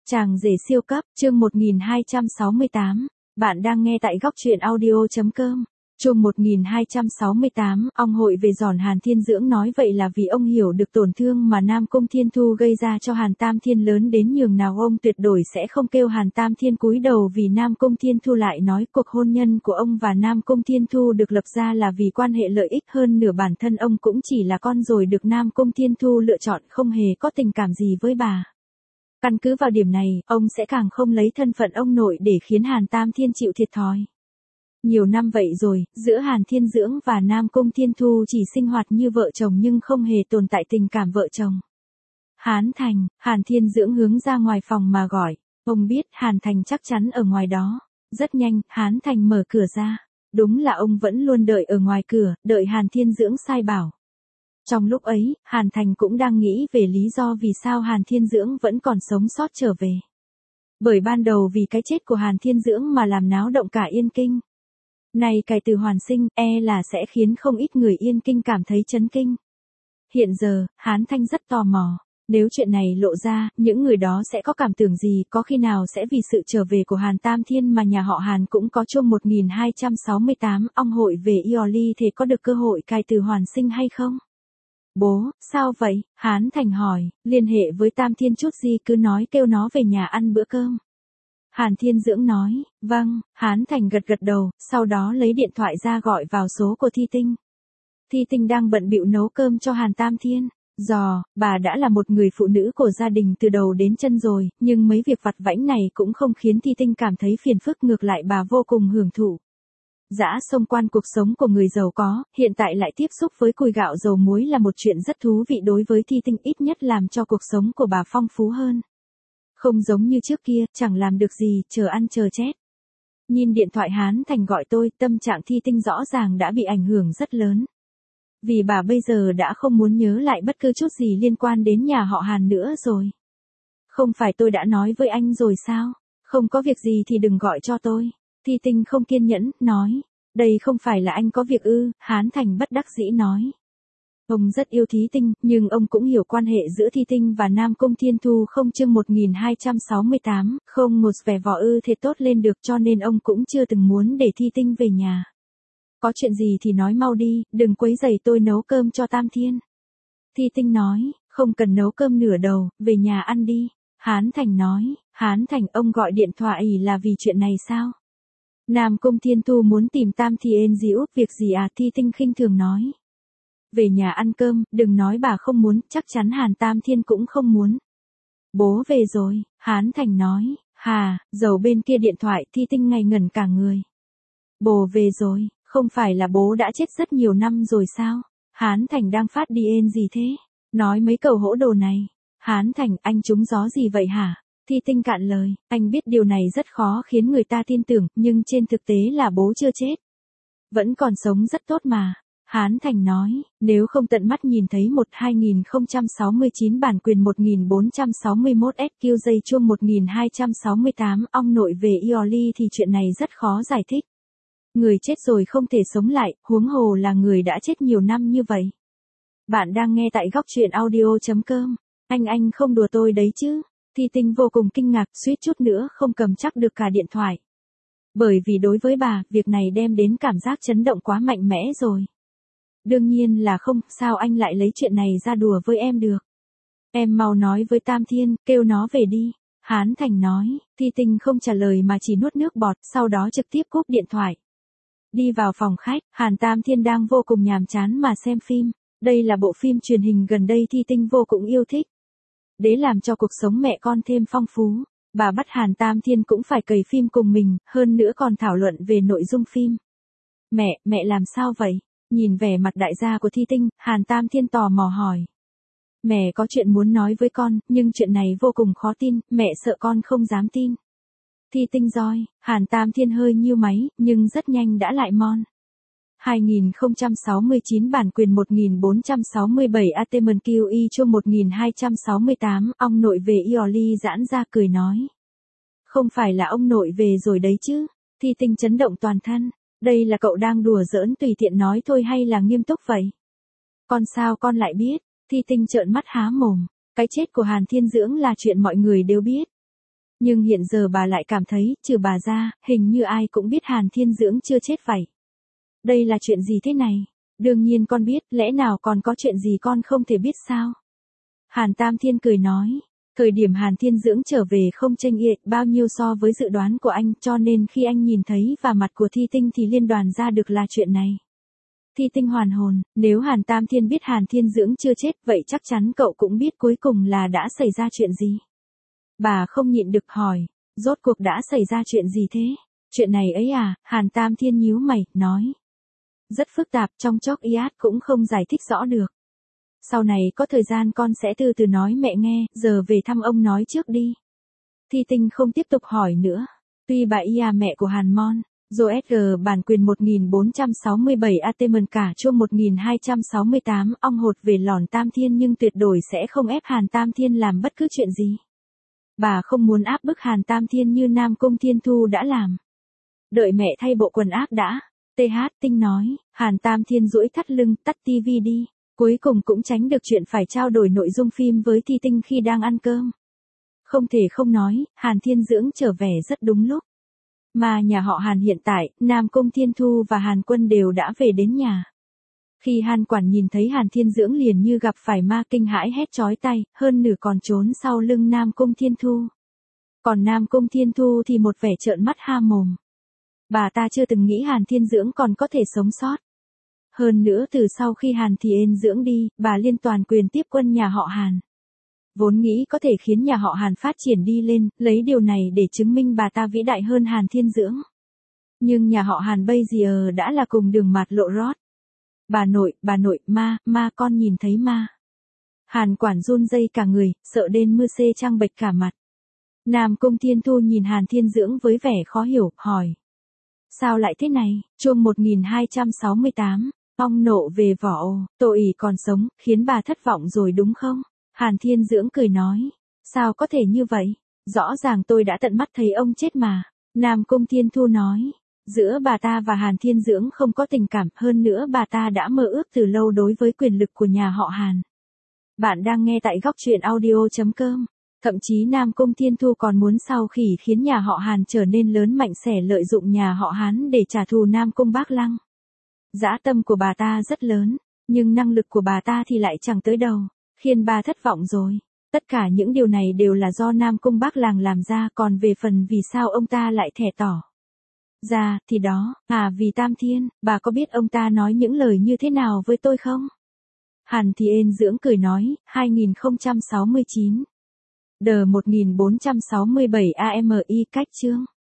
Chàng rể siêu cấp, chương 1268. Bạn đang nghe tại góc truyện audio.com. Chương 1268, ông hội về giòn Hàn Thiên Dưỡng nói vậy là vì ông hiểu được tổn thương mà Nam Cung Thiên Thu gây ra cho Hàn Tam Thiên lớn đến nhường nào ông tuyệt đối sẽ không kêu Hàn Tam Thiên cúi đầu vì Nam Cung Thiên Thu lại nói cuộc hôn nhân của ông và Nam Cung Thiên Thu được lập ra là vì quan hệ lợi ích hơn nửa bản thân ông cũng chỉ là con rồi được Nam Cung Thiên Thu lựa chọn không hề có tình cảm gì với bà. Căn cứ vào điểm này, ông sẽ càng không lấy thân phận ông nội để khiến Hàn Tam Thiên chịu thiệt thòi. Nhiều năm vậy rồi, giữa Hàn Thiên Dưỡng và Nam Cung Thiên Thu chỉ sinh hoạt như vợ chồng nhưng không hề tồn tại tình cảm vợ chồng. Hán Thành, Hàn Thiên Dưỡng hướng ra ngoài phòng mà gọi, ông biết Hàn Thành chắc chắn ở ngoài đó. Rất nhanh, Hán Thành mở cửa ra. Đúng là ông vẫn luôn đợi ở ngoài cửa, đợi Hàn Thiên Dưỡng sai bảo. Trong lúc ấy, Hàn Thành cũng đang nghĩ về lý do vì sao Hàn Thiên Dưỡng vẫn còn sống sót trở về. Bởi ban đầu vì cái chết của Hàn Thiên Dưỡng mà làm náo động cả Yên Kinh. Này cải từ hoàn sinh, là sẽ khiến không ít người Yên Kinh cảm thấy chấn kinh. Hiện giờ, Hán Thanh rất tò mò. Nếu chuyện này lộ ra, những người đó sẽ có cảm tưởng gì, có khi nào sẽ vì sự trở về của Hàn Tam Thiên mà nhà họ Hàn cũng có chung 1268 ong hội về Ioli thì có được cơ hội cai từ hoàn sinh hay không? Bố, sao vậy? Hán Thành hỏi, liên hệ với Tam Thiên chút gì cứ nói kêu nó về nhà ăn bữa cơm. Hàn Thiên Dưỡng nói, vâng, Hán Thành gật gật đầu, sau đó lấy điện thoại ra gọi vào số của Thi Tinh. Thi Tinh đang bận bịu nấu cơm cho Hàn Tam Thiên. Bà đã là một người phụ nữ của gia đình từ đầu đến chân rồi, nhưng mấy việc vặt vãnh này cũng không khiến Thi Tinh cảm thấy phiền phức, ngược lại bà vô cùng hưởng thụ. Dã xông quan cuộc sống của người giàu có, hiện tại lại tiếp xúc với cùi gạo dầu muối là một chuyện rất thú vị đối với Thi Tinh, ít nhất làm cho cuộc sống của bà phong phú hơn. Không giống như trước kia, chẳng làm được gì, chờ ăn chờ chết. Nhìn điện thoại Hán Thành gọi tôi, tâm trạng Thi Tinh rõ ràng đã bị ảnh hưởng rất lớn. Vì bà bây giờ đã không muốn nhớ lại bất cứ chút gì liên quan đến nhà họ Hàn nữa rồi. Không phải tôi đã nói với anh rồi sao? Không có việc gì thì đừng gọi cho tôi. Thi Tinh không kiên nhẫn, nói. Đây không phải là anh có việc ư? Hán Thành bất đắc dĩ nói. Ông rất yêu Thi Tinh, nhưng ông cũng hiểu quan hệ giữa Thi Tinh và Nam Cung Thiên Thu không. Chương 1268, không một vẻ vò ư thế tốt lên được, cho nên ông cũng chưa từng muốn để Thi Tinh về nhà. Có chuyện gì thì nói mau đi, đừng quấy rầy tôi nấu cơm cho Tam Thiên. Thi Tinh nói, không cần nấu cơm nửa đầu, về nhà ăn đi. Hán Thành nói, Hán Thành, ông gọi điện thoại là vì chuyện này sao? Nam Cung Thiên Thu muốn tìm Tam Thiên Diễu, việc gì à? Thi Tinh khinh thường nói. Về nhà ăn cơm, đừng nói bà không muốn, chắc chắn Hàn Tam Thiên cũng không muốn. Bố về rồi, Hán Thành nói, dầu bên kia điện thoại. Thi Tinh ngây ngẩn cả người. Bố về rồi, không phải là bố đã chết rất nhiều năm rồi sao? Hán Thành đang phát điên gì thế? Nói mấy câu hỗn đồ này. Hán Thành, anh trúng gió gì vậy hả? Thi Tinh cạn lời, anh biết điều này rất khó khiến người ta tin tưởng, nhưng trên thực tế là bố chưa chết. Vẫn còn sống rất tốt mà. Hán Thành nói, nếu không tận mắt nhìn thấy 2069 bản quyền 1461 SQ chuông 1268 ong nội về Ioli thì chuyện này rất khó giải thích. Người chết rồi không thể sống lại, huống hồ là người đã chết nhiều năm như vậy. Bạn đang nghe tại góc truyện audio.com. Anh không đùa tôi đấy chứ? Thi Tinh vô cùng kinh ngạc, suýt chút nữa không cầm chắc được cả điện thoại. Bởi vì đối với bà, việc này đem đến cảm giác chấn động quá mạnh mẽ rồi. Đương nhiên là không, sao anh lại lấy chuyện này ra đùa với em được? Em mau nói với Tam Thiên, kêu nó về đi. Hán Thành nói. Thi Tinh không trả lời mà chỉ nuốt nước bọt, sau đó trực tiếp cúp điện thoại. Đi vào phòng khách, Hàn Tam Thiên đang vô cùng nhàm chán mà xem phim. Đây là bộ phim truyền hình gần đây Thi Tinh vô cùng yêu thích. Để làm cho cuộc sống mẹ con thêm phong phú, bà bắt Hàn Tam Thiên cũng phải cày phim cùng mình, hơn nữa còn thảo luận về nội dung phim. Mẹ làm sao vậy? Nhìn vẻ mặt đại gia của Thi Tinh, Hàn Tam Thiên tò mò hỏi. Mẹ có chuyện muốn nói với con, nhưng chuyện này vô cùng khó tin, mẹ sợ con không dám tin. Thi Tinh roi, Hàn Tam Thiên hơi nhíu máy, nhưng rất nhanh đã lại mon. 2069 bản quyền 1467 Atemon QI chuông 1268 ong nội về Ioli giãn ra cười nói. Không phải là ông nội về rồi đấy chứ? Thi Tinh chấn động toàn thân. Đây là cậu đang đùa giỡn tùy tiện nói thôi hay là nghiêm túc vậy? Con sao con lại biết? Thi Tinh trợn mắt há mồm. Cái chết của Hàn Thiên Dưỡng là chuyện mọi người đều biết. Nhưng hiện giờ bà lại cảm thấy, trừ bà ra, hình như ai cũng biết Hàn Thiên Dưỡng chưa chết vậy. Đây là chuyện gì thế này? Đương nhiên con biết, lẽ nào còn có chuyện gì con không thể biết sao? Hàn Tam Thiên cười nói. Thời điểm Hàn Thiên Dưỡng trở về không chênh lệch bao nhiêu so với dự đoán của anh, cho nên khi anh nhìn thấy và mặt của Thi Tinh thì liên đoàn ra được là chuyện này. Thi Tinh hoàn hồn, nếu Hàn Tam Thiên biết Hàn Thiên Dưỡng chưa chết vậy chắc chắn cậu cũng biết cuối cùng là đã xảy ra chuyện gì. Bà không nhịn được hỏi, rốt cuộc đã xảy ra chuyện gì thế? Chuyện này ấy à, Hàn Tam Thiên nhíu mày, nói. Rất phức tạp, trong chốc Iát cũng không giải thích rõ được. Sau này có thời gian con sẽ từ từ nói mẹ nghe, giờ về thăm ông nói trước đi. Thi Tinh không tiếp tục hỏi nữa. Tuy bà Ia mẹ của Hàn Mon, Joesg bản quyền 1467 Atemon cả chuông 1268 ong hột về lòn Tam Thiên nhưng tuyệt đối sẽ không ép Hàn Tam Thiên làm bất cứ chuyện gì. Bà không muốn áp bức Hàn Tam Thiên như Nam Cung Thiên Thu đã làm. Đợi mẹ thay bộ quần áp đã. TH Tinh nói, Hàn Tam Thiên duỗi thắt lưng, tắt tivi đi. Cuối cùng cũng tránh được chuyện phải trao đổi nội dung phim với Thi Tinh khi đang ăn cơm. Không thể không nói, Hàn Thiên Dưỡng trở về rất đúng lúc. Mà nhà họ Hàn hiện tại, Nam Cung Thiên Thu và Hàn Quân đều đã về đến nhà. Khi Hàn Quản nhìn thấy Hàn Thiên Dưỡng liền như gặp phải ma kinh hãi hét chói tai, hơn nửa còn trốn sau lưng Nam Cung Thiên Thu. Còn Nam Cung Thiên Thu thì một vẻ trợn mắt ha mồm. Bà ta chưa từng nghĩ Hàn Thiên Dưỡng còn có thể sống sót. Hơn nữa từ sau khi Hàn Thiên Dưỡng đi, bà liên toàn quyền tiếp quân nhà họ Hàn. Vốn nghĩ có thể khiến nhà họ Hàn phát triển đi lên, lấy điều này để chứng minh bà ta vĩ đại hơn Hàn Thiên Dưỡng. Nhưng nhà họ Hàn bây giờ đã là cùng đường mạt lộ rót. Bà nội, ma con nhìn thấy ma. Hàn Quản run rẩy cả người, sợ đến mưa xê trăng bệch cả mặt. Nam Cung Thiên Thu nhìn Hàn Thiên Dưỡng với vẻ khó hiểu, hỏi. Sao lại thế này? Chuông 1268, ong nộ về vỏ, tội ỷ còn sống, khiến bà thất vọng rồi đúng không? Hàn Thiên Dưỡng cười nói. Sao có thể như vậy? Rõ ràng tôi đã tận mắt thấy ông chết mà. Nam Cung Thiên Thu nói. Giữa bà ta và Hàn Thiên Dưỡng không có tình cảm, hơn nữa bà ta đã mơ ước từ lâu đối với quyền lực của nhà họ Hàn. Bạn đang nghe tại góc truyện audio.com. Thậm chí Nam Cung Thiên Thu còn muốn sau khi khiến nhà họ Hàn trở nên lớn mạnh sẽ lợi dụng nhà họ Hán để trả thù Nam Cung Bác Lăng. Dã tâm của bà ta rất lớn, nhưng năng lực của bà ta thì lại chẳng tới đâu, khiến bà thất vọng rồi. Tất cả những điều này đều là do Nam Cung Bác Lăng làm ra, còn về phần vì sao ông ta lại thẻ tỏ ra thì đó, vì Tam Thiên, bà có biết ông ta nói những lời như thế nào với tôi không? Hàn Thiên Dưỡng cười nói, 2069. D 1467 AMI cách chương